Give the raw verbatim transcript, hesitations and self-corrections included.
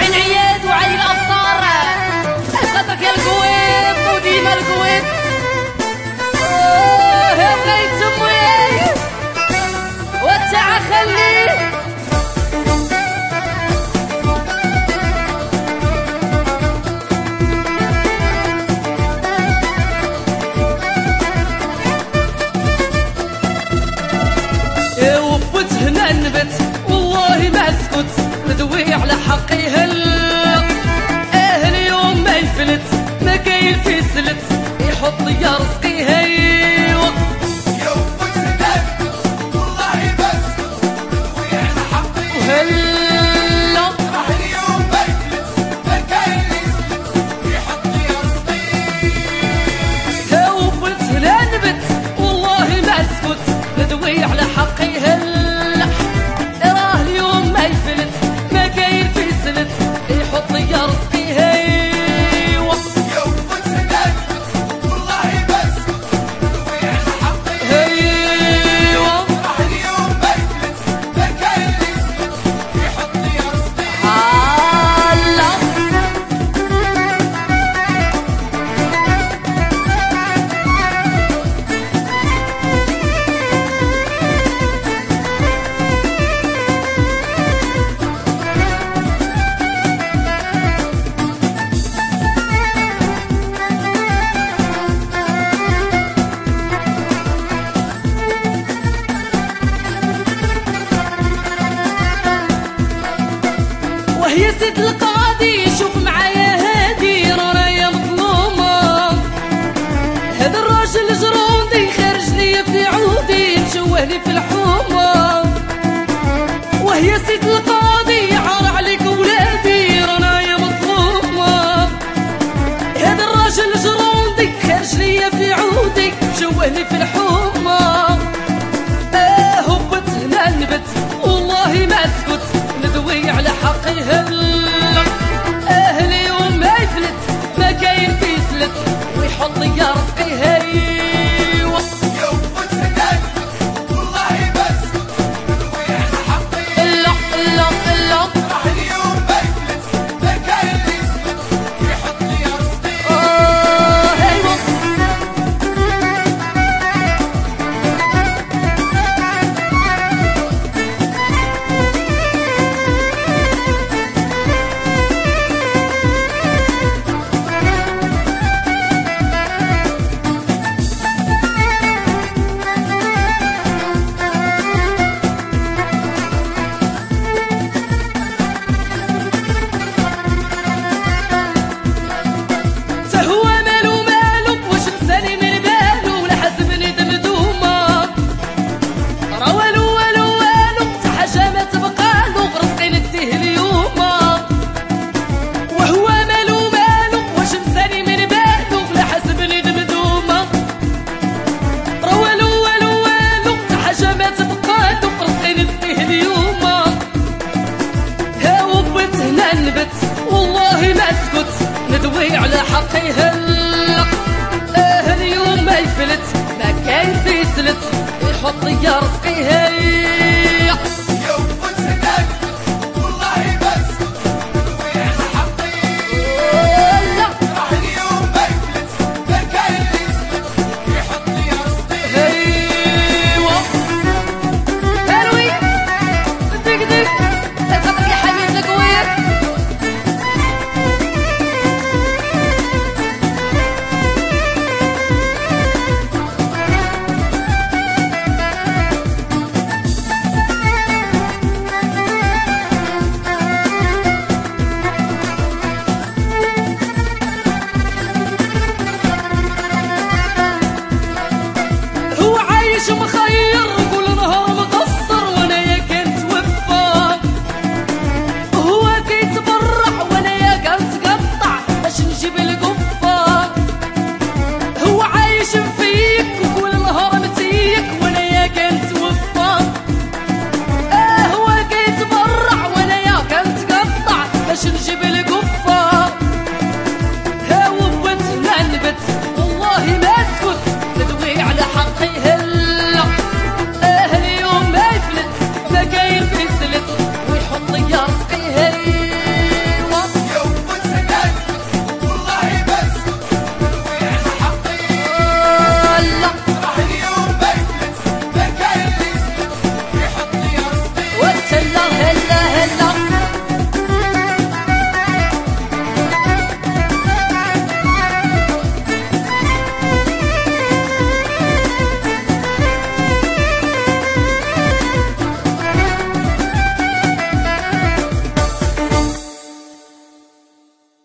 وعين عياد وعين الابصار خاطرك يا القويط وديما القويط يا بغيت تموي وتاع خليه هنا نبت والله ما اسكت ندوي على حقي هل اه اليوم ما يفلت ما كاين في سلت يحط يا رزقي هيو يوم هنا نبت والله ما اسكت ندوي على حقي وهلا راح اليوم ما يفلت ما كاين في سلت يحط يا رزقي هاو قلت هنا نبت والله ما اسكت ندوي على حقي هل يحط يا رزقي هيوا يوم هنا نبت والله ما اسكت ندوي على حقي هيوا راح اليوم ما يفلت ما كاين اللي يسلت يحط يا رزقي هلا وهي سيد القاضي شوف معايا هادي رايا مظلومة هذا الراجل جرودي خارج ليا في عودي مشوهني في الحومة وهي سيد القاضي عار عليك ولادي رايا مظلومة هذا الراجل جرودي خارج ليا في عودي مشوهني في الحومة اه هبت هنا نبت والله ما اسكت ندوي على حقي هلا اهلي وما يفلت ما كاين في سلت ويحط يا رزقي هيوا يوم هنا نبت والله ما اسكت ندوي على حقي لا لا لا راح اليوم ما يفلت ما كاين اللي يسلت يحط يا رزقي اه هيوا والله ما اسكت ندوي على حقي هلا اه اليوم ما يفلت ما كاين في سلت يحط يا رزقي